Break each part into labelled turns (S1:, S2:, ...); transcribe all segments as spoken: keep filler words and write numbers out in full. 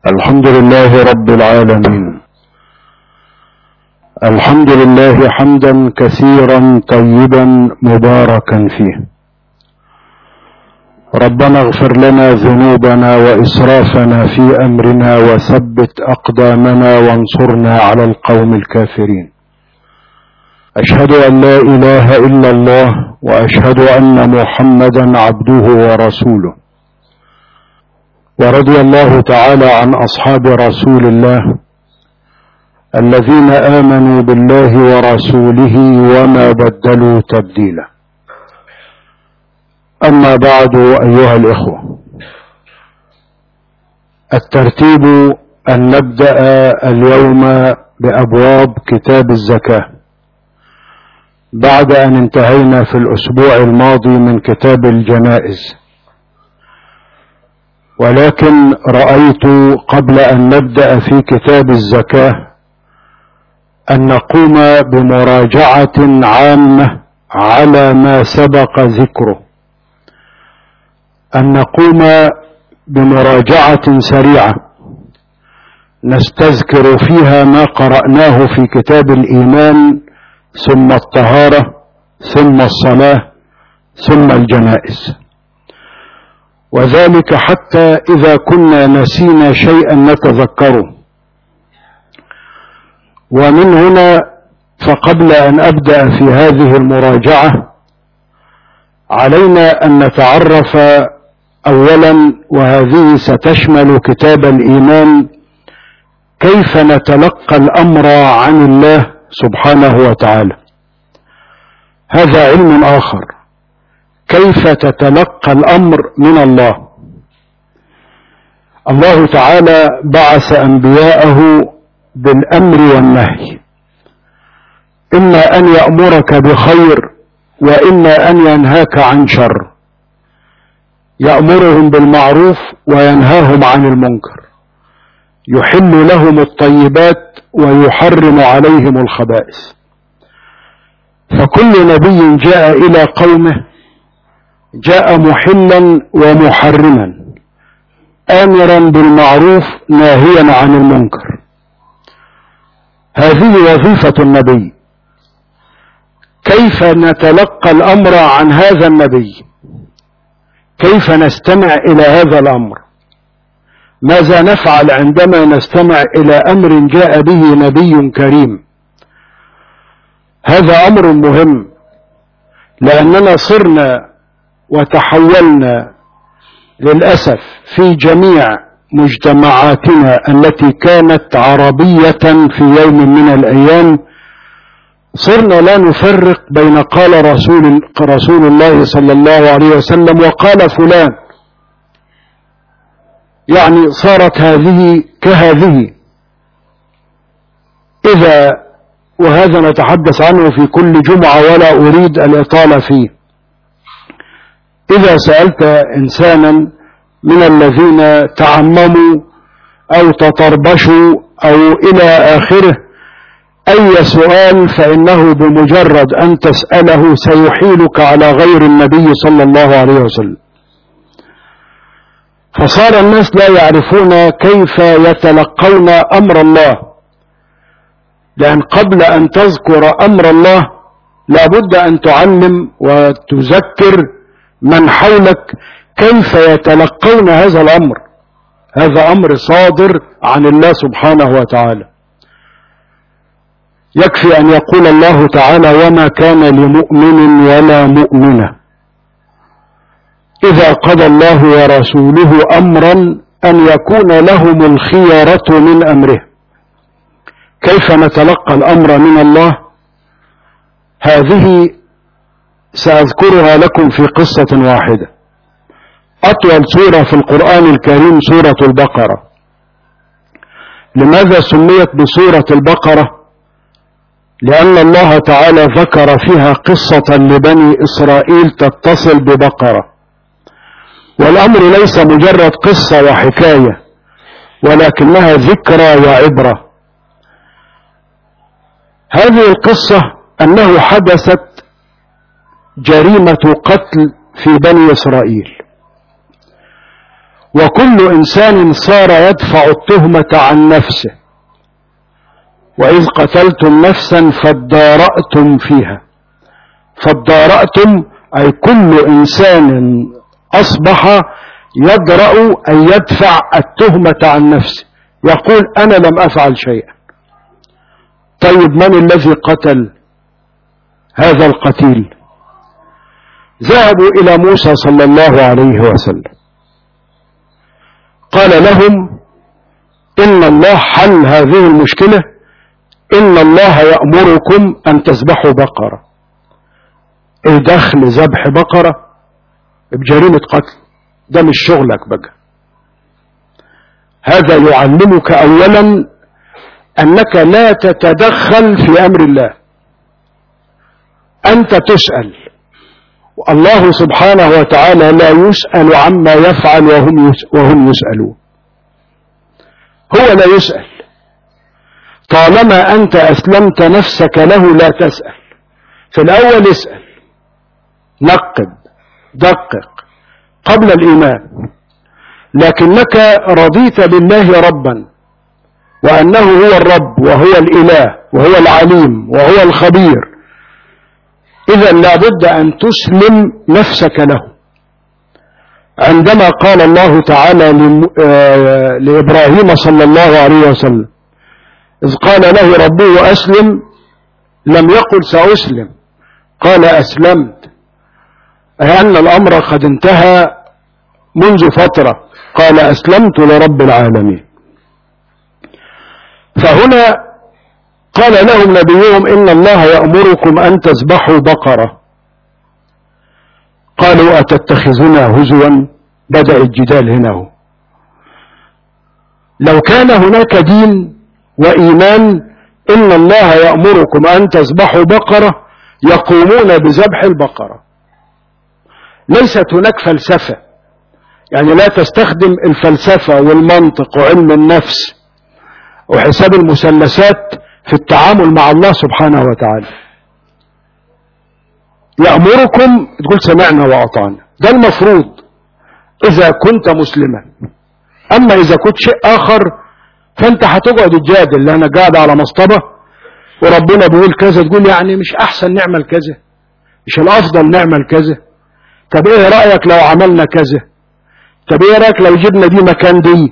S1: الحمد لله رب العالمين. الحمد لله حمدا كثيرا طيبا مباركا فيه. ربنا اغفر لنا ذنوبنا وإسرافنا في أمرنا وثبت أقدامنا وانصرنا على القوم الكافرين. أشهد أن لا إله إلا الله وأشهد أن محمدا عبده ورسوله. ورضي الله تعالى عن أصحاب رسول الله الذين آمنوا بالله ورسوله وما بدلوا تبديلا. أما بعد أيها الإخوة، الترتيب أن نبدأ اليوم بأبواب كتاب الزكاة بعد أن انتهينا في الأسبوع الماضي من كتاب الجنائز، ولكن رأيت قبل أن نبدأ في كتاب الزكاة أن نقوم بمراجعة عامة على ما سبق ذكره، أن نقوم بمراجعة سريعة نستذكر فيها ما قرأناه في كتاب الإيمان ثم الطهارة ثم الصلاة ثم الجنائز، وذلك حتى إذا كنا نسينا شيئا نتذكره. ومن هنا فقبل أن أبدأ في هذه المراجعة علينا أن نتعرف أولا، وهذه ستشمل كتاب الإيمان، كيف نتلقى الأمر عن الله سبحانه وتعالى. هذا علم آخر، كيف تتلقى الأمر من الله. الله تعالى بعث أنبياءه بالأمر والنهي، إما أن يأمرك بخير وإما أن ينهاك عن شر، يأمرهم بالمعروف وينهاهم عن المنكر، يحل لهم الطيبات ويحرم عليهم الخبائث. فكل نبي جاء إلى قومه جاء محلا ومحرما، آمرا بالمعروف ناهيا عن المنكر. هذه وظيفة النبي. كيف نتلقى الأمر عن هذا النبي؟ كيف نستمع إلى هذا الأمر؟ ماذا نفعل عندما نستمع إلى أمر جاء به نبي كريم؟ هذا أمر مهم، لأننا صرنا وتحولنا للأسف في جميع مجتمعاتنا التي كانت عربية في يوم من الأيام، صرنا لا نفرق بين قال رسول, رسول الله صلى الله عليه وسلم وقال فلان، يعني صارت هذه كهذه. إذا وهذا نتحدث عنه في كل جمعة ولا أريد الإطالة فيه، إذا سألت إنسانا من الذين تعمموا أو تطربشوا أو إلى آخره أي سؤال، فإنه بمجرد أن تسأله سيحيلك على غير النبي صلى الله عليه وسلم. فصار الناس لا يعرفون كيف يتلقون أمر الله، لأن قبل أن تذكر أمر الله لابد أن تعلم وتذكر من حولك كيف يتلقون هذا الأمر. هذا أمر صادر عن الله سبحانه وتعالى. يكفي أن يقول الله تعالى: وما كان لمؤمن ولا مؤمنة إذا قضى الله ورسوله أمرا أن يكون لهم الخيرة من أمره. كيف نتلقى الأمر من الله؟ هذه سأذكرها لكم في قصة واحدة. أطول سورة في القرآن الكريم سورة البقرة. لماذا سميت بسورة البقرة؟ لأن الله تعالى ذكر فيها قصة لبني إسرائيل تتصل ببقرة، والأمر ليس مجرد قصة وحكاية، ولكنها ذكرى وعبرة. هذه القصة أنه حدثت جريمة قتل في بني إسرائيل، وكل إنسان صار يدفع التهمة عن نفسه. وإذ قتلتم نفسا فادارأتم فيها. فادارأتم أي كل إنسان أصبح يدرأ أن يدفع التهمة عن نفسه، يقول أنا لم أفعل شيئا. طيب من الذي قتل هذا القتيل؟ ذهبوا إلى موسى صلى الله عليه وسلم، قال لهم إن الله حل هذه المشكلة، إن الله يأمركم أن تذبحوا بقرة. إيه دخل ذبح بقرة بجريمة قتل؟ ده مش شغلك بقى. هذا يعلمك أولا أنك لا تتدخل في أمر الله، أنت تسأل، والله سبحانه وتعالى لا يسأل عما يفعل وهم وهم يسألون. هو لا يسأل، طالما أنت أسلمت نفسك له لا تسأل. في الأول اسأل، نقد، دقق قبل الإيمان، لكنك رضيت بالله ربا وأنه هو الرب وهو الإله وهو العليم وهو الخبير، إذا لابد أن تسلم نفسك له. عندما قال الله تعالى لإبراهيم صلى الله عليه وسلم إذ قال له ربه أسلم، لم يقل سأسلم، قال أسلمت، أي أن الأمر قد انتهى منذ فترة، قال أسلمت لرب العالمين. فهنا قال لهم نبيهم إن الله يأمركم أن تذبحوا بقرة. قالوا أتتخذنا هزوا؟ بدأ الجدال هنا هو. لو كان هناك دين وإيمان إن الله يأمركم أن تذبحوا بقرة يقومون بذبح البقرة. ليست هناك فلسفة، يعني لا تستخدم الفلسفة والمنطق وعلم النفس وحساب المثلثات في التعامل مع الله سبحانه وتعالى. يأمركم تقول سمعنا وأطعنا، ده المفروض إذا كنت مسلما. أما إذا كنت شيء آخر فأنت هتقعد تجادل، أنا قاعد على مصطبة وربنا بيقول كذا، تقول يعني مش أحسن نعمل كذا؟ مش الأفضل نعمل كذا؟ طب إيه رأيك لو عملنا كذا؟ طب إيه رأيك لو جبنا دي مكان دي؟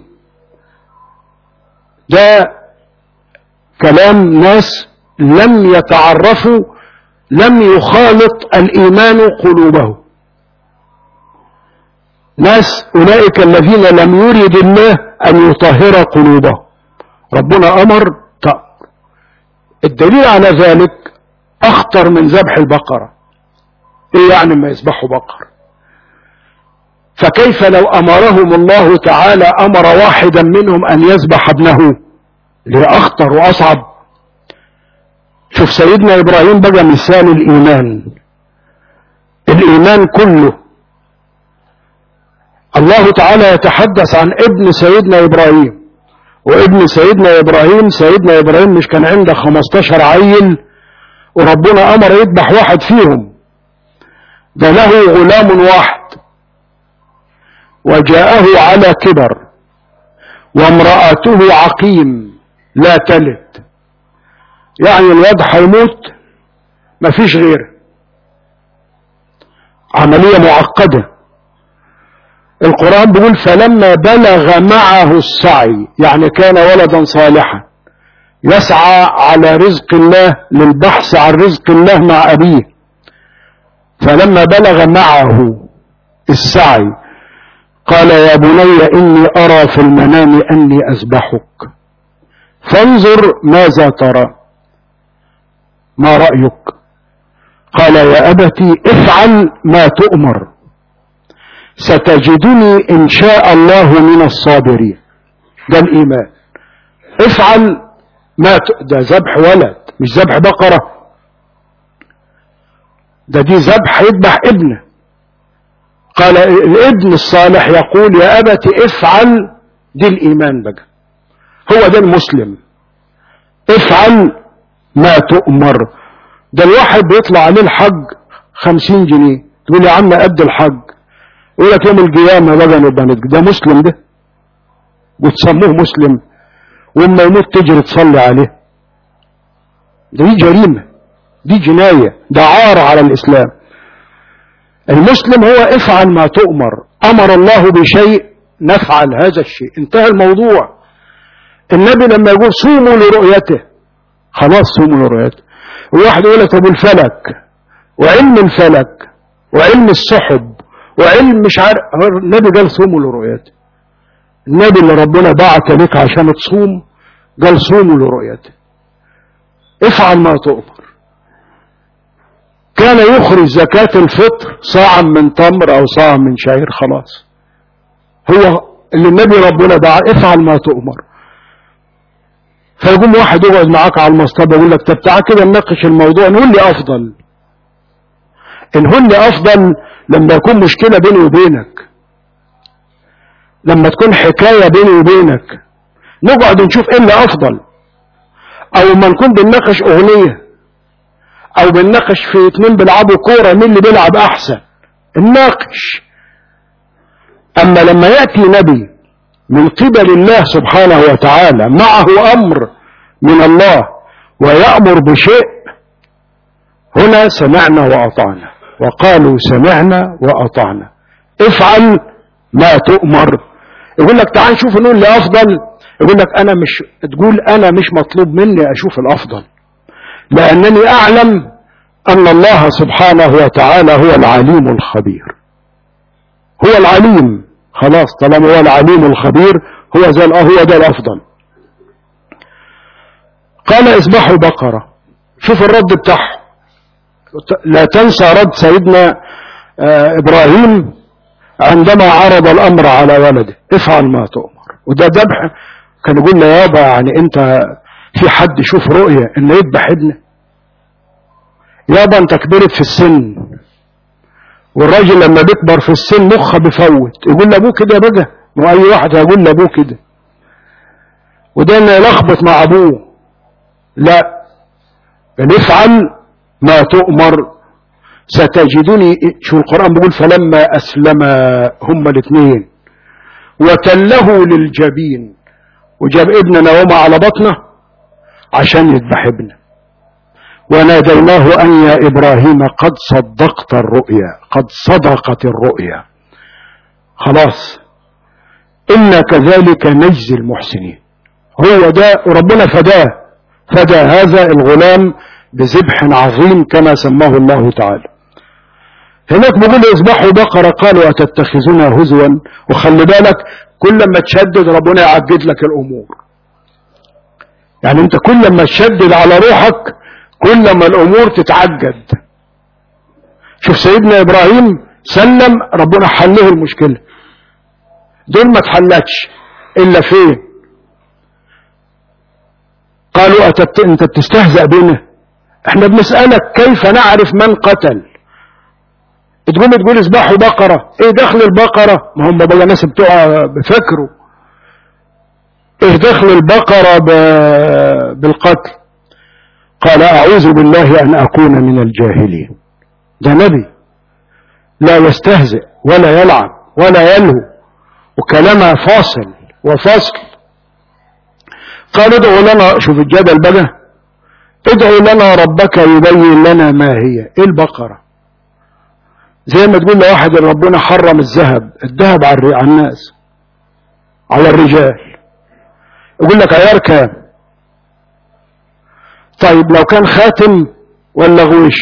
S1: ده كلام ناس لم يتعرفوا، لم يخالط الإيمان قلوبه. ناس أولئك الذين لم يرد الله أن يطهر قلوبهم، ربنا أمر تأمر. الدليل على ذلك أخطر من ذبح البقرة. إيه يعني ما يذبحوا بقر؟ فكيف لو أمرهم الله تعالى أمر واحدا منهم أن يذبح ابنه؟ اللي أخطر وأصعب. شوف سيدنا إبراهيم بقى مثال الإيمان، الإيمان كله. الله تعالى يتحدث عن ابن سيدنا إبراهيم، وابن سيدنا إبراهيم سيدنا إبراهيم مش كان عنده خمستاشر عيل وربنا أمر يذبح واحد فيهم؟ ده له غلام واحد وجاءه على كبر وامرأته عقيم لا تلد، يعني الواد هيموت مفيش غيره. عملية معقدة. القرآن بيقول فلما بلغ معه السعي، يعني كان ولدا صالحا يسعى على رزق الله، للبحث عن رزق الله مع أبيه. فلما بلغ معه السعي قال يا بني إني أرى في المنام أني أذبحك فانظر ماذا ترى، ما رأيك؟ قال يا أبتي افعل ما تؤمر ستجدني إن شاء الله من الصابرين. ده الإيمان. افعل ما ت... ده ذبح ولد مش ذبح بقرة، ده دي ذبح يذبح ابنه. قال الابن الصالح يقول يا أبتي افعل، دي الإيمان بقى، هو ده المسلم. افعل ما تؤمر. ده الواحد بيطلع عليه الحج خمسين جنيه، تقول يا عم قد الحج، يقول لك يوم القيامة بقى نبقى نتج- ده مسلم ده، وتسموه مسلم، وإما يموت تجري تصلي عليه. دي جريمة، دي جناية، ده عار على الإسلام. المسلم هو افعل ما تؤمر، أمر الله بشيء نفعل هذا الشيء، انتهى الموضوع. النبي لما يقول صوموا لرؤيته، خلاص صوموا لرؤيته. الواحد يقول لك ابو الفلك وعلم الفلك وعلم السحب وعلم مش عارف، النبي قال صوموا لرؤيته. النبي اللي ربنا بعت لك عشان تصوم قال صوموا لرؤيته، افعل ما تؤمر. كان يخرج زكاة الفطر صاعا من تمر او صاعا من شعير، خلاص هو اللي النبي ربنا بعت، افعل ما تؤمر. فيقوم واحد يقعد معاك على المصطبة يقول لك طب تعال كده نناقش الموضوع، نقول لي افضل، نقول لي افضل لما يكون مشكلة بيني وبينك، لما تكون حكاية بيني وبينك نقعد نشوف ايه اللي افضل. او ما نكون بنناقش اغنية او بنناقش في اتنين بيلعبوا كورة مين اللي بيلعب احسن، نناقش. اما لما يأتي نبي من قبل الله سبحانه وتعالى معه امر من الله ويأمر بشيء، هنا سمعنا وأطعنا، وقالوا سمعنا وأطعنا، افعل ما تؤمر. يقول لك تعال نشوف نقول لي افضل، يقول لك انا مش تقول انا مش مطلوب مني اشوف الافضل، لانني اعلم ان الله سبحانه وتعالى هو العليم الخبير. هو العليم، خلاص طالما هو العليم الخبير هو زي هو ده الافضل. قال اذبحوا بقرة، شوف الرد بتاعه. لا تنسى رد سيدنا ابراهيم عندما عرض الامر على ولده، افعل ما تؤمر. وده ذبح، كان يقول له يابا يعني انت في حد يشوف رؤية ان يذبح ابنه؟ يابا انت كبرت في السن، والراجل لما بيكبر في السن مخه بيفوت، يقول لابوه كده بقى، واي واحد هيقول لابوه كده، وده انه يلخبط مع ابوه. لا، افعل ما تؤمر ستجدني. شو القرآن بيقول؟ فلما أسلم هما الاثنين وتله للجبين، وجاب ابننا وما على بطنه عشان يذبح ابنه، وناديناه أن يا إبراهيم قد صدقت الرؤيا، قد صدقت الرؤيا، خلاص إنا كذلك نجزي المحسنين. هو ده ربنا فداه، فدى هذا الغلام بذبح عظيم كما سماه الله تعالى. هناك بيقول اذبحوا بقرة، قالوا أتتخذنا هزوا. وخلي بالك كل ما تشدد ربنا يعجد لك الأمور، يعني انت كل ما تشدد على روحك كل ما الأمور تتعجد. شوف سيدنا إبراهيم سلم، ربنا حله المشكلة، دول ما تحلتش إلا فين؟ قالوا أتت... انت بتستهزأ بنا، احنا بنسألك كيف نعرف من قتل، تقوم تقول اذبحوا بقرة. ايه دخل البقرة؟ ما هم بقى ناس بتوع بفكروا ايه دخل البقرة ب... بالقتل؟ قال اعوذ بالله ان اكون من الجاهلين. ده نبي لا يستهزئ ولا يلعب ولا يلهو، وكلامها فاصل وفصل. قال ادعوا لنا، شوف الجدل بقى، ادعوا لنا ربك يبين لنا ما هي. ايه البقرة؟ زي ما تقول لواحد ربنا حرم الذهب، الذهب على الناس على الرجال، يقول لك عيار كام؟ طيب لو كان خاتم ولا غويش؟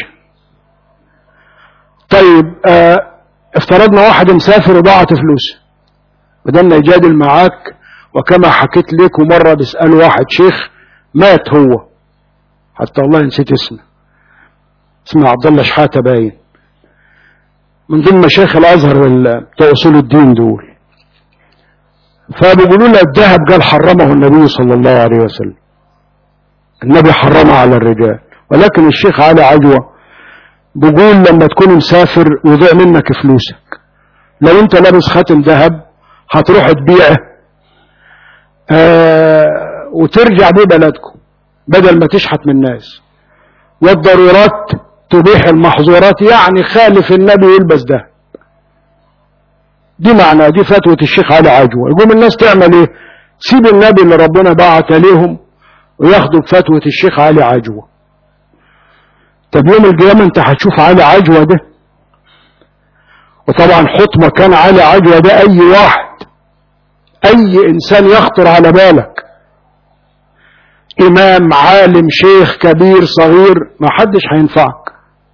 S1: طيب اه افترضنا واحد مسافر وضاعت فلوسه، بدلنا يجادل معاك. وكما حكيت لكم مرة بيسألوا واحد شيخ مات هو، حتى والله نسيت اسمه، اسمه عبد الله شحاتة باين، من ضمن مشايخ الازهر بتوع اصول الدين دول. فبيقولوا له الذهب قال حرمه النبي صلى الله عليه وسلم، النبي حرمه على الرجال. ولكن الشيخ علي عجوة بيقول لما تكون مسافر وضيع منك فلوسك، لو انت لابس خاتم ذهب هتروح تبيعه آه وترجع بيه بلدكم بدل ما تشحت من الناس. والضرورات تبيح المحظورات، يعني خالف النبي يلبس ده. دي معنى دي فتوى الشيخ علي عجوة. يقوم الناس تعمل ايه؟ سيب النبي اللي ربنا بعت ليهم وياخدوا بفتوى الشيخ علي عجوة. طب يوم القيامة انت هتشوف علي عجوة ده، وطبعا حط مكان علي عجوة ده اي واحد، اي انسان يخطر على بالك، امام عالم شيخ كبير صغير، ما حدش هينفعك.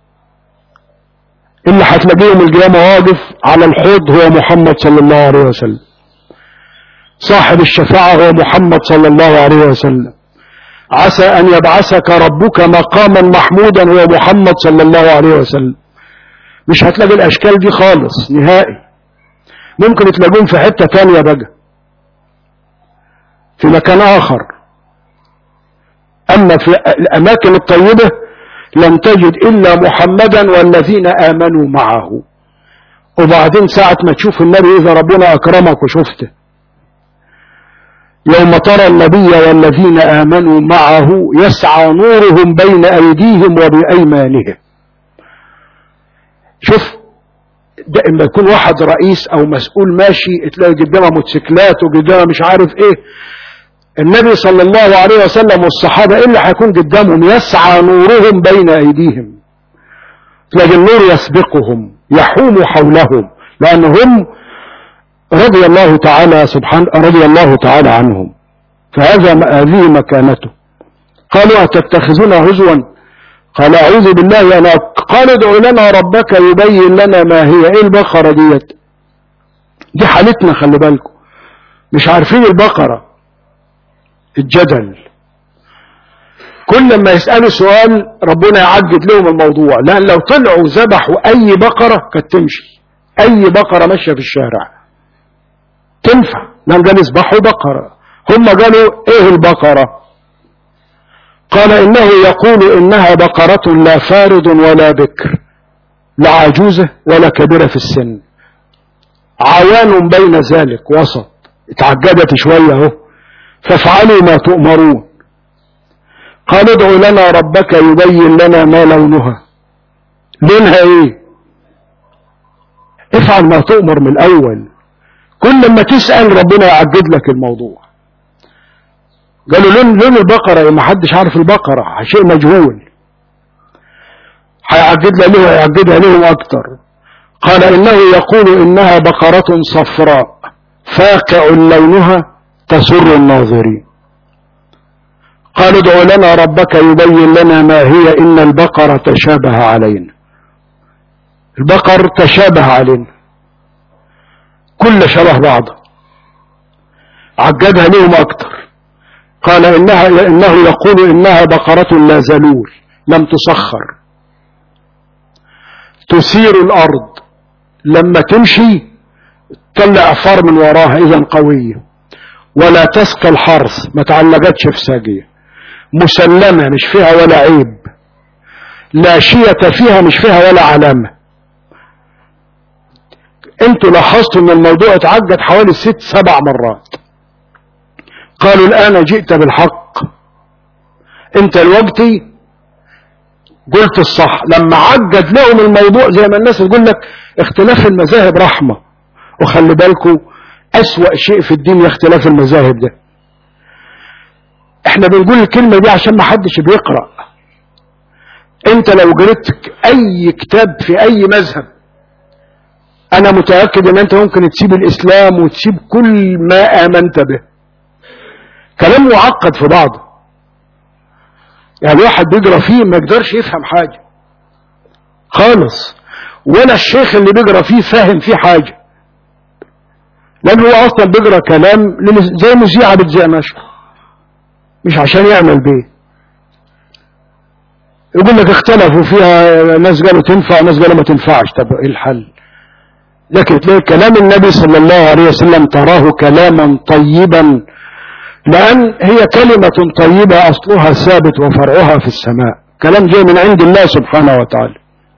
S1: اللي هتلاقيه يوم القيامة واقف على الحوض هو محمد صلى الله عليه وسلم، صاحب الشفاعة هو محمد صلى الله عليه وسلم، عسى أن يبعثك ربك مقاما محمودا هو محمد صلى الله عليه وسلم. مش هتلاقي الأشكال دي خالص نهائي، ممكن تلاقون في حتة تانية بقى في مكان آخر، أما في الأماكن الطيبة لم تجد إلا محمدا والذين آمنوا معه. وبعدين ساعة ما تشوف النبي إذا ربنا أكرمك وشفته، يوم ترى النبي والذين آمنوا معه يسعى نورهم بين أيديهم وبأيمانهم. شوف ده اما يكون واحد رئيس او مسؤول ماشي تلاقي قدامه موتوسيكلات وقدامه مش عارف ايه، النبي صلى الله عليه وسلم والصحابة ايه اللي هيكون قدامهم؟ يسعى نورهم بين ايديهم، تلاقي النور يسبقهم يحوم حولهم، لانهم رضي الله تعالى سبحانه رضي الله تعالى عنهم. فهذا هذه مكانته. قالوا أتتخذون هزوا؟ قال أعوذ بالله أنا. قال ادع لنا ربك يبين لنا ما هي. ايه البقرة ديت؟ دي حالتنا، خلي بالكم مش عارفين البقرة. الجدل كل ما يسألوا سؤال ربنا يعجد لهم الموضوع، لأن لو طلعوا ذبحوا أي بقرة كانت تمشي، أي بقرة ماشية في الشارع تنفع، لأن قالوا يذبحوا بقرة. هم قالوا ايه البقرة؟ قال إنه يقول إنها بقرة لا فارض ولا بكر، لا عجوزة ولا كبيرة في السن، عوان بين ذلك وسط. اتعجبت شوية اهو، فافعلوا ما تؤمرون. قال ادعوا لنا ربك يبين لنا ما لونها. لونها ايه؟ افعل ما تؤمر من الاول، كل ما تسأل ربنا يعجد لك الموضوع. قالوا لون لون البقرة، ما حدش عارف البقرة، شيء مجهول، هيعجد لها هيعجدها لهم اكتر. قال انه يقول انها بقرة صفراء فاقع لونها تسر الناظرين. قال ادعوا لنا ربك يبين لنا ما هي ان البقرة تشابه علينا. البقر تشابه علينا كل شبه بعض، عجدها لهم اكتر. قال إنها إنه يقول إنها بقرة لا ذلول لم تسخر تثير الأرض، لما تمشي تطلع أعفار من وراها، إذن قوية، ولا تسقى الحرث، ما تعلقتش في ساقية، مسلمة مش فيها ولا عيب، لا شية فيها مش فيها ولا علامة. انتوا لاحظتوا ان الموضوع اتعجد حوالي ست سبع مرات. قالوا الآن جئت بالحق، انت الوقتي قلت الصح. لما عجد لهم الموضوع زي ما الناس تقول لك اختلاف المذاهب رحمة، وخلي بالكم أسوأ شيء في الدين اختلاف المذاهب ده. احنا بنقول الكلمة دي عشان ما حدش بيقرأ. انت لو قريت اي كتاب في اي مذهب انا متأكد ان انت ممكن تسيب الاسلام وتسيب كل ما امنت به. كلام معقد في بعضه، يعني واحد بيقرأ فيه ما يقدرش يفهم حاجة خالص، ولا الشيخ اللي بيقرأ فيه فاهم فيه حاجة، لأنه هو أصلا بيقرأ كلام زي مذيعة بتذيع ماشي، مش عشان يعمل بيه. يقول لك اختلفوا فيها، ناس قالوا تنفع ناس قالوا ما تنفعش. طب ايه الحل؟ لكن تلاقي كلام النبي صلى الله عليه وسلم تراه كلاما طيبا، لأن هي كلمة طيبة أصلها ثابت وفرعها في السماء، كلام جاي من عند الله سبحانه وتعالى.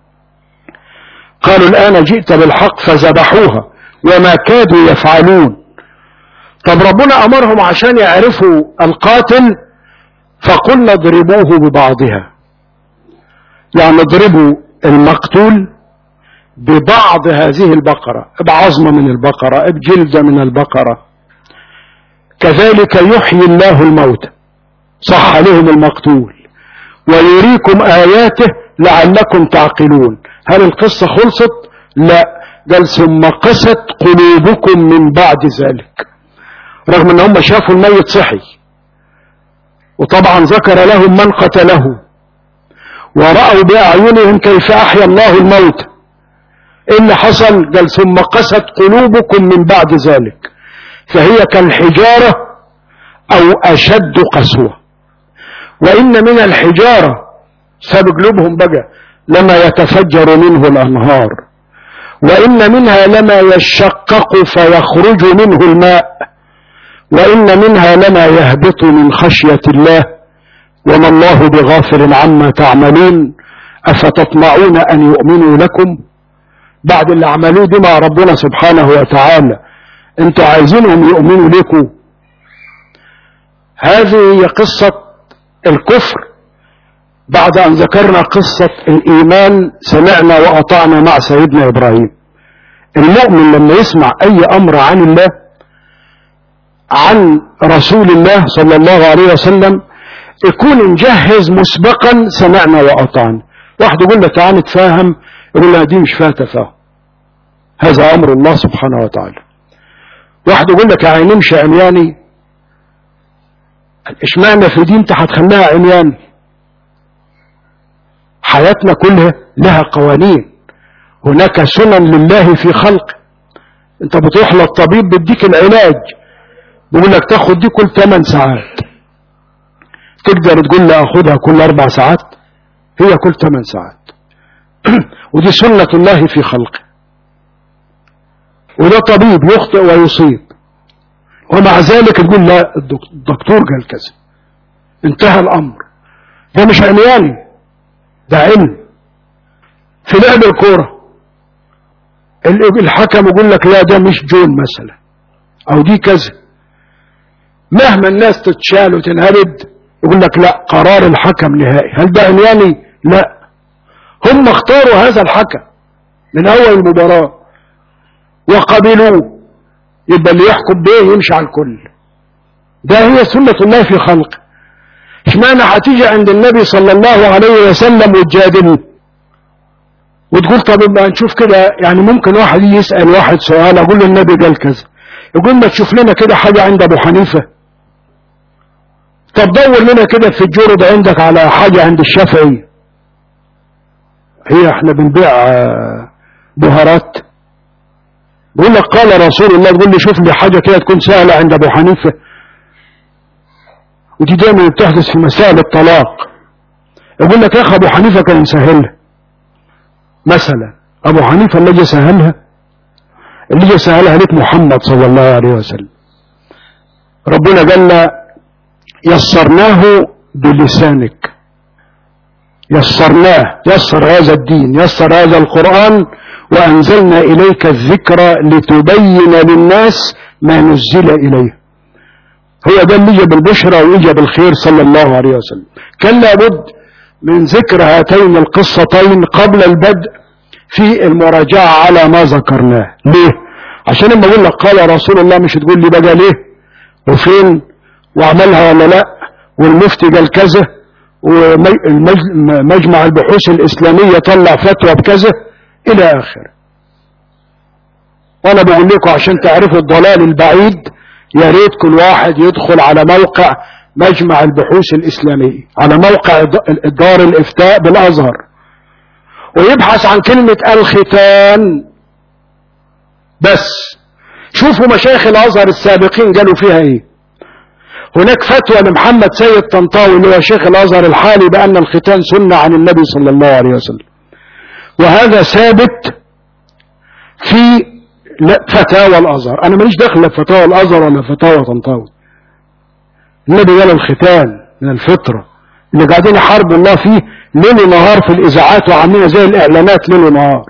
S1: قالوا الآن جئت بالحق فذبحوها وما كادوا يفعلون. طب ربنا أمرهم عشان يعرفوا القاتل، فقلنا اضربوه ببعضها، يعني اضربوا المقتول ببعض هذه البقرة، بعظمة من البقرة، بجلدة من البقرة. كذلك يحيي الله الموتى، صح عليهم المقتول، ويريكم آياته لعلكم تعقلون. هل القصة خلصت؟ لا، قال ثم قست قلوبكم من بعد ذلك. رغم ان هم شافوا الميت صحي، وطبعا ذكر لهم من قتله، ورأوا بأعينهم كيف أحيا الله الموت. إيه اللي حصل؟ قال ثم قست قلوبكم من بعد ذلك، فهي كالحجارة أو أشد قسوة. وإن من الحجارة ساب قلوبهم بقى لما يتفجر منه الأنهار، وإن منها لما يشقق فيخرج منه الماء، وإن منها لما يهبط من خشية الله، وما الله بغافل عما تعملون، أفتطمعون أن يؤمنوا لكم بعد اللي عملوه دي مع ربنا سبحانه وتعالى؟ انتوا عايزينهم يؤمنوا لكم؟ هذه هي قصة الكفر. بعد أن ذكرنا قصة الإيمان سمعنا وأطعنا مع سيدنا إبراهيم. المؤمن لما يسمع أي أمر عن الله، عن رسول الله صلى الله عليه وسلم، يكون مجهز مسبقا سمعنا وأطعنا. واحد يقول له تعال نتفاهم، يقول له دي مش فيها تفاهم، هذا أمر الله سبحانه وتعالى. واحد يقول لك يعني نمشي عمياني، اشمعنى في دي انت هتخليها عميان؟ حياتنا كلها لها قوانين، هناك سنن لله في خلقه. انت بتروح للطبيب بديك العلاج، بيقول لك تاخد دي كل ثمان ساعات، تقدر تقول له اخدها كل اربع ساعات؟ هي كل ثمان ساعات. ودي سنة الله في خلقه. وده طبيب يخطئ ويصيب، ومع ذلك تقول لا الدكتور قال كذا، انتهى الامر. ده مش عمياني، ده علم. في لعب الكوره الحكم يقول لك لا ده مش جون مثلا، او دي كذا، مهما الناس تتشال وتنهرد يقول لك لا قرار الحكم نهائي. هل ده عمياني؟ لا، هم اختاروا هذا الحكم من اول المباراه وقبلوه، يبقى اللي يحكم به يمشي على الكل. ده هي سنة الله في خلقه. اشمعنى هتيجي عند النبي صلى الله عليه وسلم وتجادله وتقول طب يبقى نشوف كده؟ يعني ممكن واحد يسأل واحد سؤال، اقول له النبي قال كذا، يقول ما تشوف لنا كده حاجة عند ابو حنيفة، طب دور لنا كده في الجرد عندك على حاجة عند الشافعي. هي احنا بنبيع بهارات؟ بقول لك قال رسول الله، تقول لي شوف لي حاجة كده تكون سهلة عند ابو حنيفة. ودي دايما بتحدث في مسائل الطلاق، يقول لك يا اخي ابو حنيفة كان مسهلها. مثلا ابو حنيفة اللي جه سهلها، اللي جه سهلها لك محمد صلى الله عليه وسلم. ربنا قال يسرناه بلسانك، يسرناه، يسر هذا الدين، يسر هذا القرآن، وأنزلنا إليك الذكر لتبين للناس ما نزل إليه. هو ده اللي جاب البشرى ويجب الخير صلى الله عليه وسلم. كان لابد من ذكر هاتين القصتين قبل البدء في المراجعة على ما ذكرناه. ليه؟ عشان لما اقول لك قال رسول الله مش تقول لي بقى ليه وفين وعملها ولا لا، والمفتي قال كذا، ومجمع البحوث الإسلامية طلع فتوى بكذا إلى آخر. وأنا بقول لكم عشان تعرفوا الضلال البعيد، يا ريت كل واحد يدخل على موقع مجمع البحوث الإسلامية، على موقع دار الإفتاء بالأزهر، ويبحث عن كلمة الختان بس. شوفوا مشايخ الأزهر السابقين قالوا فيها إيه. هناك فتوى لمحمد سيد طنطاوي اللي هو شيخ الأزهر الحالي بأن الختان سنة عن النبي صلى الله عليه وسلم، وهذا ثابت في فتاوى الأزهر. أنا ماليش دخل لا فتاوى الأزهر ولا فتاوى طنطاوي. النبي قال الختان من الفطرة اللي قاعدين يحاربوا الله فيه ليل ونهار في الإذاعات وعاملين زي الإعلانات ليل ونهار.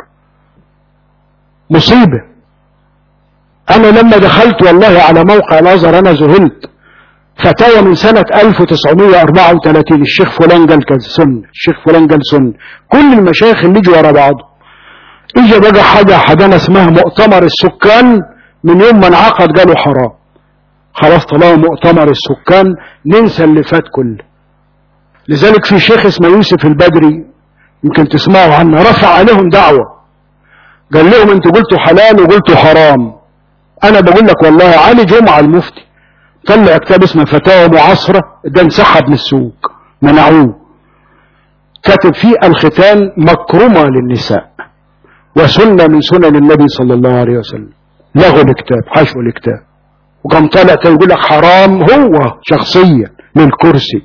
S1: مصيبة. أنا لما دخلت والله على موقع الأزهر أنا ذهلت. فتاوى من سنة ألف وتسعمائة وأربعة وثلاثين، الشيخ فلان قال كذا سنة، الشيخ فلان قال سنة، كل المشايخ اللي يجوا ورا بعضه. اجى بقى حاجة حاجة اسمها مؤتمر السكان، من يوم ما انعقد قالوا حرام. خلاص طالما مؤتمر السكان ننسى اللي فات كله. لذلك في شيخ اسمه يوسف البدري، يمكن تسمعوا عنه، رفع عليهم دعوة، قال لهم انتوا قلتوا حلال وقلتوا حرام. انا بقول لك والله علي جمعة المفتي طلع كتاب اسمه فتاوى معاصرة، ده انسحب من السوق، منعوه. كاتب فيه الختان مكرمة للنساء وسنة من سنن النبي صلى الله عليه وسلم. لغوا الكتاب، حشوا الكتاب، وقام طالع يقول لك حرام هو شخصيا للكرسي.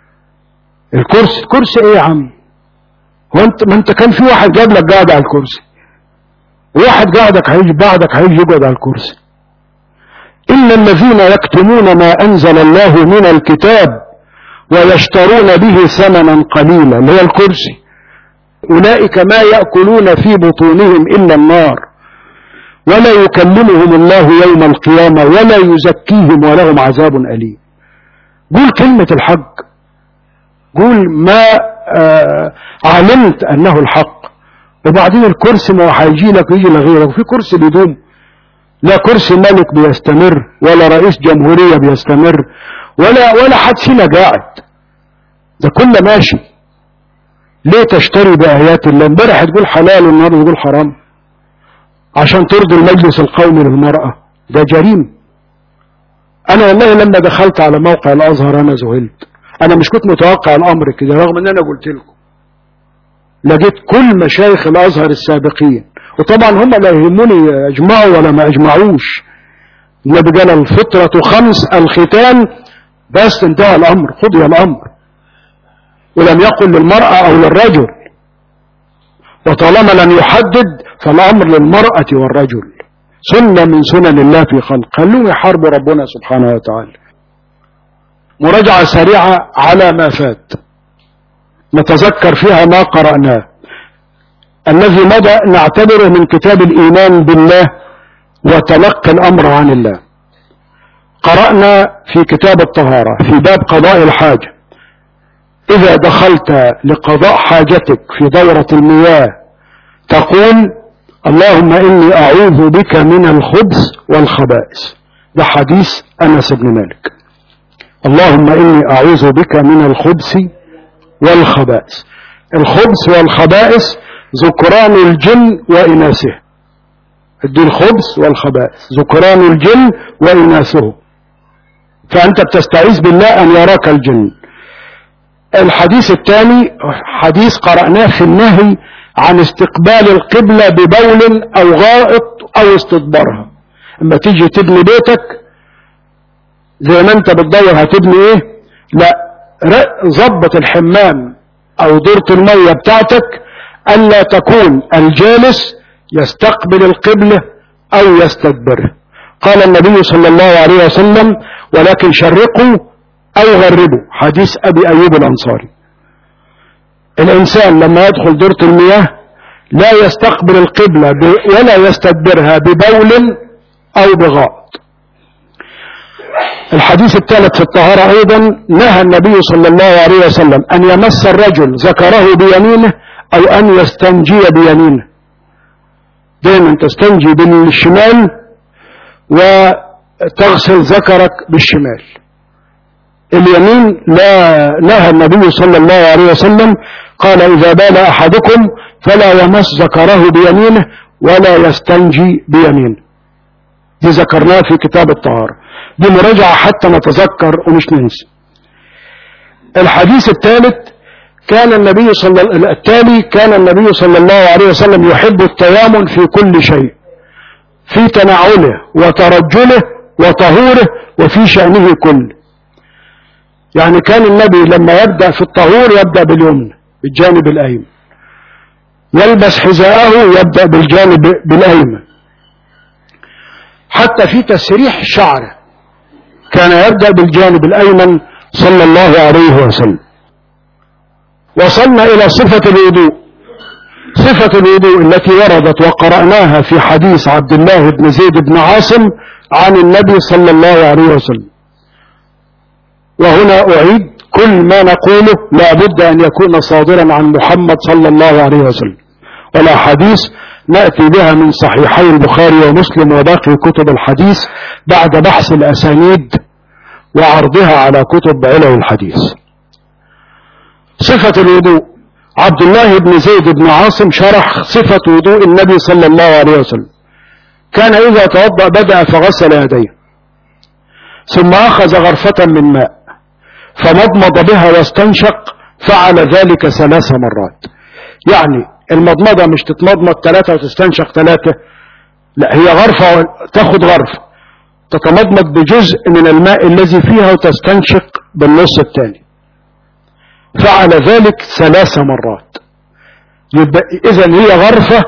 S1: الكرسي الكرسي ايه يا عم؟ هو انت ما انت كان في واحد جاب لك قاعد على الكرسي، وواحد قاعدك هيجي بعدك هيجي يقعد على الكرسي. إن الذين يكتمون ما أنزل الله من الكتاب ويشترون به ثمنا قليلا، اللي هي الكرسي، أولئك ما يأكلون في بطونهم إلا النار ولا يكلمهم الله يوم القيامة ولا يزكيهم ولهم عذاب أليم. قول كلمة الحق، قول ما آه علمت أنه الحق. وبعدين الكرسي ما هيجي لك ويجي لغيرك، وفي كرسي بيدوم؟ لا كرسي ملك بيستمر، ولا رئيس جمهورية بيستمر، ولا ولا حد فينا قاعد، ده كله ماشي. ليه تشتري بآيات الله؟ امبارح تقول حلال والنهارده تقول حرام عشان ترضي المجلس القومي للمرأة، ده جريمة. انا والله لما دخلت على موقع الازهر انا ذهلت، انا مش كنت متوقع الامر كده، رغم ان انا قلت لكم لقيت كل مشايخ الازهر السابقين، وطبعا هم لا يهموني اجمعوا ولا ما اجمعوش، النبي قال الفطرة خمس، الختان بس، انتهى الامر، قضي الامر، ولم يقل للمرأة او للرجل، وطالما لم يحدد فالامر للمرأة والرجل، سنة من سنن الله في خلق. خلوهم يحاربوا ربنا سبحانه وتعالى. مراجعة سريعة على ما فات، نتذكر فيها ما قرأناه الذي مضى، نعتبره من كتاب الإيمان بالله وتلقي الأمر عن الله. قرأنا في كتاب الطهارة في باب قضاء الحاجة، إذا دخلت لقضاء حاجتك في دورة المياه تقول اللهم إني أعوذ بك من الخبث والخبائث، ده حديث أنس بن مالك. اللهم إني أعوذ بك من الخبث والخبائث. الخبث والخبائث ذكران الجن وإناثه، دي الخبث والخبائث ذكران الجن وإناثه، فأنت بتستعيذ بالله أن يراك الجن. الحديث الثاني حديث قرأناه في النهي عن استقبال القبلة ببول أو غائط أو استدبارها. اما تيجي تبني بيتك زي ما انت بتدور هتبني ايه، لا ظبط الحمام او دورة المية بتاعتك الا تكون الجالس يستقبل القبلة او يستدبرها. قال النبي صلى الله عليه وسلم ولكن شرقوا او غربوا، حديث ابي ايوب الانصاري. الانسان لما يدخل دورة المياه لا يستقبل القبلة ولا يستدبرها ببول او بغائط. الحديث الثالث في الطهارة ايضا، نهى النبي صلى الله عليه وسلم ان يمس الرجل ذكره بيمينه او ان يستنجي بيمينه. دائما تستنجي بالشمال وتغسل ذكرك بالشمال. اليمين لا، نهى النبي صلى الله عليه وسلم قال اذا بال احدكم فلا يمس ذكره بيمينه ولا يستنجي بيمينه. دي ذكرناها في كتاب الطهارة، دي مراجعة حتى نتذكر ومش ننسى. الحديث الثالث كان النبي صلى التالي كان النبي صلى الله عليه وسلم يحب التيامن في كل شيء، في تنعله وترجله وطهوره وفي شأنه كله. يعني كان النبي لما يبدأ في الطهور يبدأ باليمن بالجانب الأيمن، يلبس حذاءه يبدأ بالجانب بالأيمن، حتى في تسريح شعره كان يبدأ بالجانب الأيمن صلى الله عليه وسلم. وصلنا إلى صفة الوضوء. صفة الوضوء التي وردت وقرأناها في حديث عبد الله بن زيد بن عاصم عن النبي صلى الله عليه وسلم. وهنا أعيد كل ما نقوله لا بد أن يكون صادرا عن محمد صلى الله عليه وسلم، ولا حديث نأتي بها من صحيحي البخاري ومسلم وباقي كتب الحديث بعد بحث الأسانيد وعرضها على كتب علل الحديث. صفة الوضوء. عبد الله بن زيد بن عاصم شرح صفة وضوء النبي صلى الله عليه وسلم. كان إذا توضأ بدأ فغسل يديه ثم أخذ غرفة من ماء فمضمض بها واستنشق، فعل ذلك ثلاث مرات. يعني المضمضة مش تتمضمض ثلاثة وتستنشق ثلاثة، لا، هي غرفة، تاخد غرفة تتمضمض بجزء من الماء الذي فيها وتستنشق بالنص الثاني. فعل ذلك ثلاث مرات. يبقى إذن هي غرفة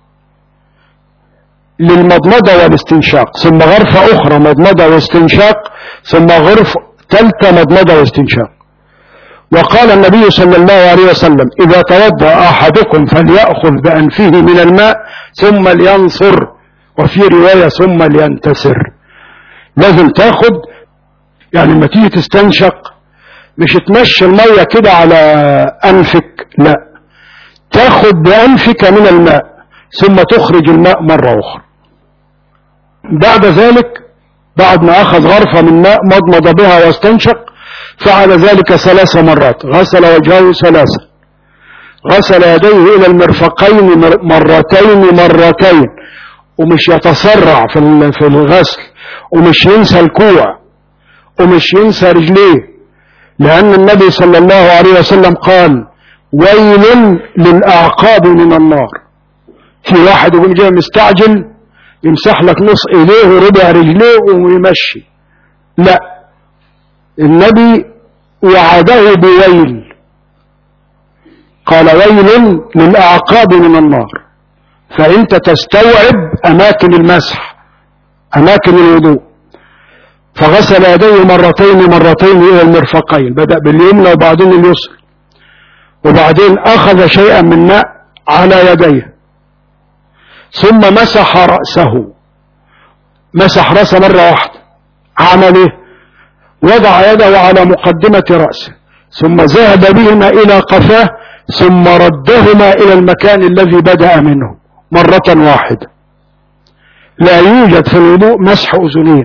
S1: للمضمضة والاستنشاق، ثم غرفة أخرى مضمضة واستنشاق، ثم غرفة ثالثة مضمضة واستنشاق. وقال النبي صلى الله عليه وسلم: إذا توضأ أحدكم فليأخذ بأنفه من الماء ثم لينصر، وفي رواية ثم لينتسر. لازم تاخد، يعني لما تيجي تستنشق مش تمشي المية كده على أنفك، لا، تاخد بأنفك من الماء ثم تخرج الماء مرة أخرى. بعد ذلك، بعد ما أخذ غرفة من ماء مضمض بها واستنشق، فعل ذلك ثلاث مرات. غسل وجهه ثلاثة، غسل يديه إلى المرفقين مرتين مرتين، ومش يتسرع في الغسل، ومش ينسى الكوع، ومش ينسى رجليه، لأن النبي صلى الله عليه وسلم قال: ويل للأعقاب من النار. في واحد يقوم جاي مستعجل يمسح لك نص إيديه وربع رجليه ويمشي، لا، النبي وعده بويل، قال: ويل للأعقاب من النار. فأنت تستوعب أماكن المسح، أماكن الوضوء. فغسل يديه مرتين مرتين إلى المرفقين، بدأ باليمنى وبعدين اليسرى، وبعدين أخذ شيئا من ماء على يديه، ثم مسح رأسه، مسح رأسه مرة واحدة. عمل ايه؟ وضع يده على مقدمة رأسه، ثم ذهب بهما إلى قفاه، ثم ردهما إلى المكان الذي بدأ منه مرة واحدة. لا يوجد في الوضوء مسح أذنين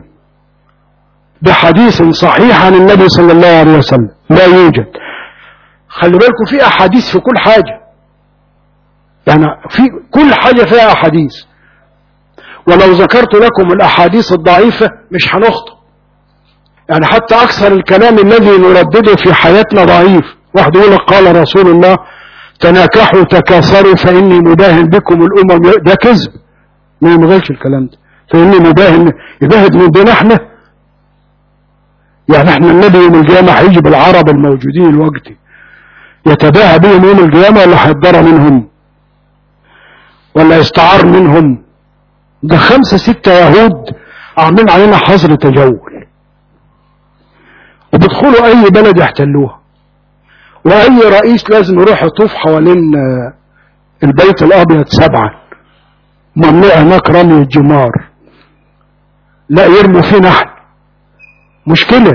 S1: بحديث صحيح عن النبي صلى الله عليه وسلم، لا يوجد. خلوا بالكم، في أحاديث في كل حاجة، يعني في كل حاجة فيها أحاديث، ولو ذكرت لكم الأحاديث الضعيفة مش هنخطئ. يعني حتى أكثر الكلام الذي نردده في حياتنا ضعيف. واحد يقول لك: قال رسول الله: تناكحوا تكاثروا فإني مباهن بكم الأمم. ده كذب، ما يمغلش الكلام ده. فإني مباهن، يباهد من بين احنا، يعني احنا النبي يوم القيامة هيجي بالعرب الموجودين الوقت يتباهى بهم يوم القيامة، ولا هيتضرى منهم ولا يستعار منهم؟ ده خمسة ستة يهود عاملين علينا حظر تجول، وبيدخلوا اي بلد يحتلوها، واي رئيس لازم يروح يطوف حوالين البيت الابيض سبعا، ممنوع هناك رمي الجمار، لا يرموا فينا احنا، مشكلة.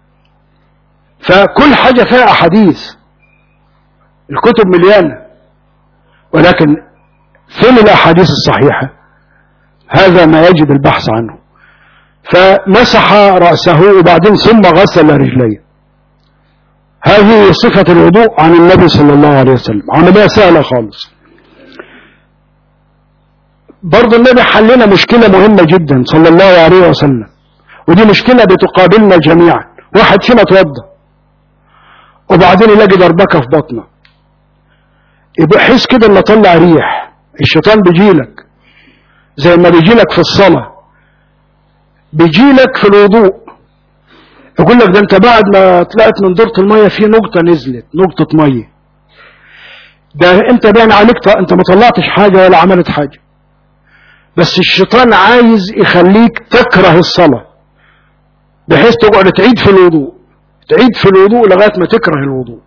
S1: فكل حاجة فيها احاديث، الكتب مليانة، ولكن فين الاحاديث الصحيحة؟ هذا ما يجب البحث عنه. فمسح رأسه وبعدين ثم غسل رجليه. هذه صفة الوضوء عن النبي صلى الله عليه وسلم، عملية سهلة خالص. برضو النبي حلنا مشكلة مهمة جدا صلى الله عليه وسلم، ودي مشكلة بتقابلنا جميعا. واحد فينا توضى وبعدين يلاقي دربكة في بطنه، يبقى حس كده ان طلع ريح. الشيطان بيجيلك زي ما بيجيلك في الصلاة، بيجيلك في الوضوء، يقول لك: ده انت بعد ما طلعت من دورة المية في نقطة نزلت، نقطة مية، ده انت باين عليك انت ما طلعتش حاجة ولا عملت حاجة. بس الشيطان عايز يخليك تكره الصلاة، بحيث تقعد تعيد في الوضوء، تعيد في الوضوء لغاية ما تكره الوضوء.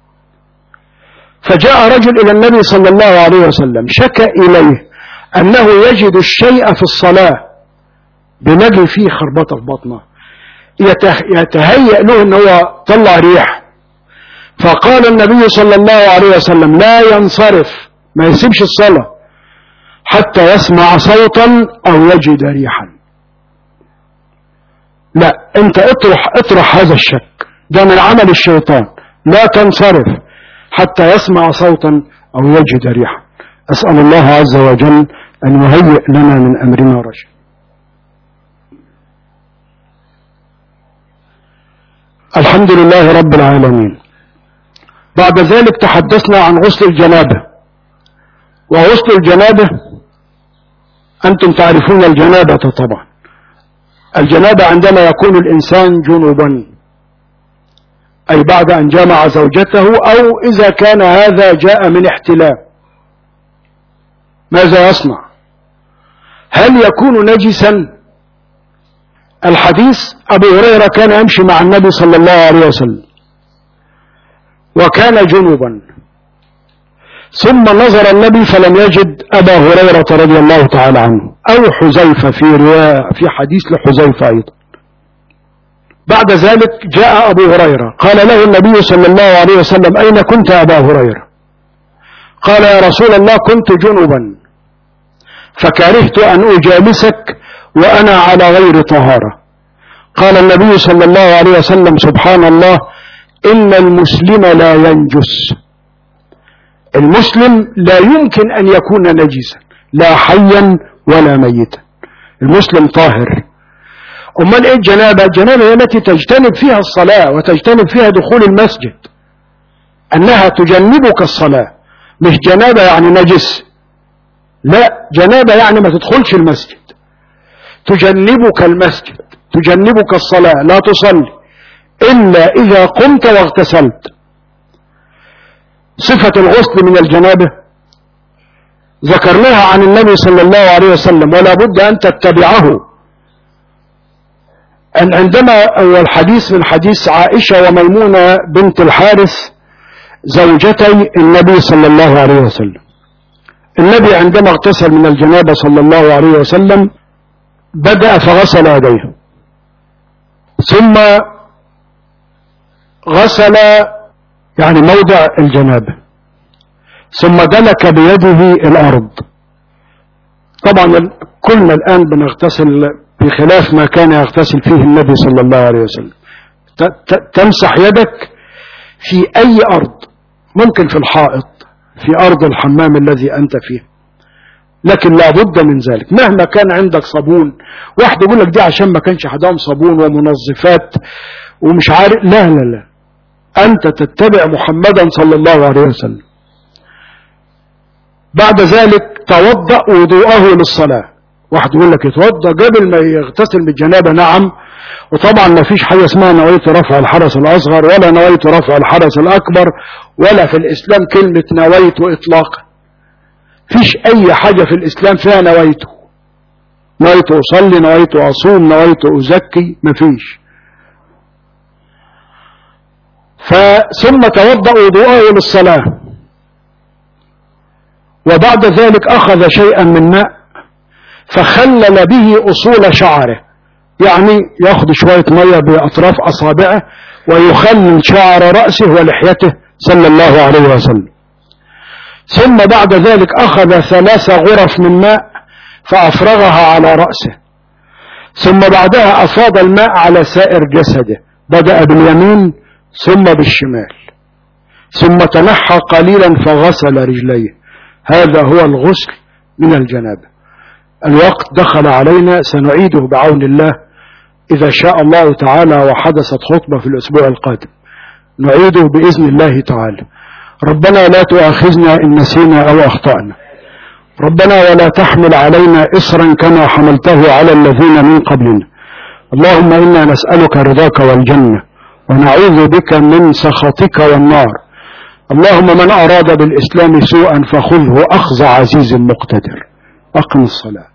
S1: فجاء رجل إلى النبي صلى الله عليه وسلم شكى إليه أنه يجد الشيء في الصلاة، بنجي فيه خربطة في بطنه، يتهيأ له أنه هو طلع ريح. فقال النبي صلى الله عليه وسلم: لا ينصرف، ما يسيبش الصلاة حتى يسمع صوتا أو يجد ريحا. لا، انت اطرح اطرح هذا الشك، ده من عمل الشيطان. لا تنصرف حتى يسمع صوتا أو يجد ريحا. أسأل الله عز وجل أن يهيئ لنا من أمرنا رشد. الحمد لله رب العالمين. بعد ذلك تحدثنا عن غسل الجنابة. وغسل الجنابة أنتم تعرفون الجنابة طبعا. الجنابة عندما يكون الإنسان جنوبا، أي بعد أن جمع زوجته، أو إذا كان هذا جاء من احتلام، ماذا يصنع؟ هل يكون نجسا؟ الحديث: أبو هريرة كان يمشي مع النبي صلى الله عليه وسلم وكان جنوبا، ثم نظر النبي فلم يجد أبا هريرة رضي الله تعالى عنه، أو حذيفة في رواية في حديث لحذيفة أيضا. بعد ذلك جاء أبو هريرة، قال له النبي صلى الله عليه وسلم: أين كنت أبا هريرة؟ قال: يا رسول الله كنت جنبا فكرهت أن أجالسك وأنا على غير طهارة. قال النبي صلى الله عليه وسلم: سبحان الله، إن المسلم لا ينجس. المسلم لا يمكن أن يكون نجسا، لا حيا ولا ميتا. المسلم طاهر. أمال إيه الجنابة؟ الجنابة هي التي تجتنب فيها الصلاة وتجتنب فيها دخول المسجد، أنها تجنبك الصلاة. مش جنابة يعني نجس، لا، جنابة يعني ما تدخلش المسجد، تجنبك المسجد، تجنبك الصلاة، لا تصلي إلا إذا قمت واغتسلت. صفة الغسل من الجنابة ذكرناها عن النبي صلى الله عليه وسلم، ولا بد أن تتبعه. أن عندما أول حديث من حديث عائشة وميمونة بنت الحارث زوجتي النبي صلى الله عليه وسلم، النبي عندما اغتسل من الجنابة صلى الله عليه وسلم بدأ فغسل يديه، ثم غسل يعني موضع الجنابة، ثم دلك بيده الأرض. طبعا كلنا الآن بنغتسل بخلاف ما كان يغتسل فيه النبي صلى الله عليه وسلم. تمسح يدك في أي أرض، ممكن في الحائط، في أرض الحمام الذي أنت فيه، لكن لا بد من ذلك. مهما كان عندك صابون، واحد يقول لك دي عشان ما كانش حدام صابون ومنظفات ومش عارف، لا لا لا، أنت تتبع محمدا صلى الله عليه وسلم. بعد ذلك توضأ وضوءه للصلاة. واحد يقول لك يتوضأ قبل ما يغتسل بالجنابة، نعم، وطبعا ما فيش حاجة اسمها نويت رفع الحرس الأصغر ولا نويت رفع الحرس الأكبر، ولا في الإسلام كلمة نويت إطلاقا. فيش أي حاجة في الإسلام فيها نويت، نويت أصلي، نويت أصوم، نويت أزكي، ما فيش. ثم توضأ وضوءه للصلاة، وبعد ذلك أخذ شيئا من ماء فخلل به أصول شعره، يعني يأخذ شوية مية بأطراف أصابعه ويخلل شعر رأسه ولحيته صلى الله عليه وسلم. ثم بعد ذلك أخذ ثلاث غرف من ماء فأفرغها على رأسه، ثم بعدها أفاض الماء على سائر جسده، بدأ باليمين ثم بالشمال، ثم تنحى قليلا فغسل رجليه. هذا هو الغسل من الجنابة. الوقت دخل علينا، سنعيده بعون الله إذا شاء الله تعالى، وحدثت خطبة في الأسبوع القادم نعيده بإذن الله تعالى. ربنا لا تؤاخذنا إن نسينا أو أخطأنا، ربنا ولا تحمل علينا إصرا كما حملته على الذين من قبلنا. اللهم إنا نسألك رضاك والجنة ونعوذ بك من سخطك والنار. اللهم من أراد بالإسلام سوءا فخذه أخذ عزيز مقتدر. أقم الصلاة.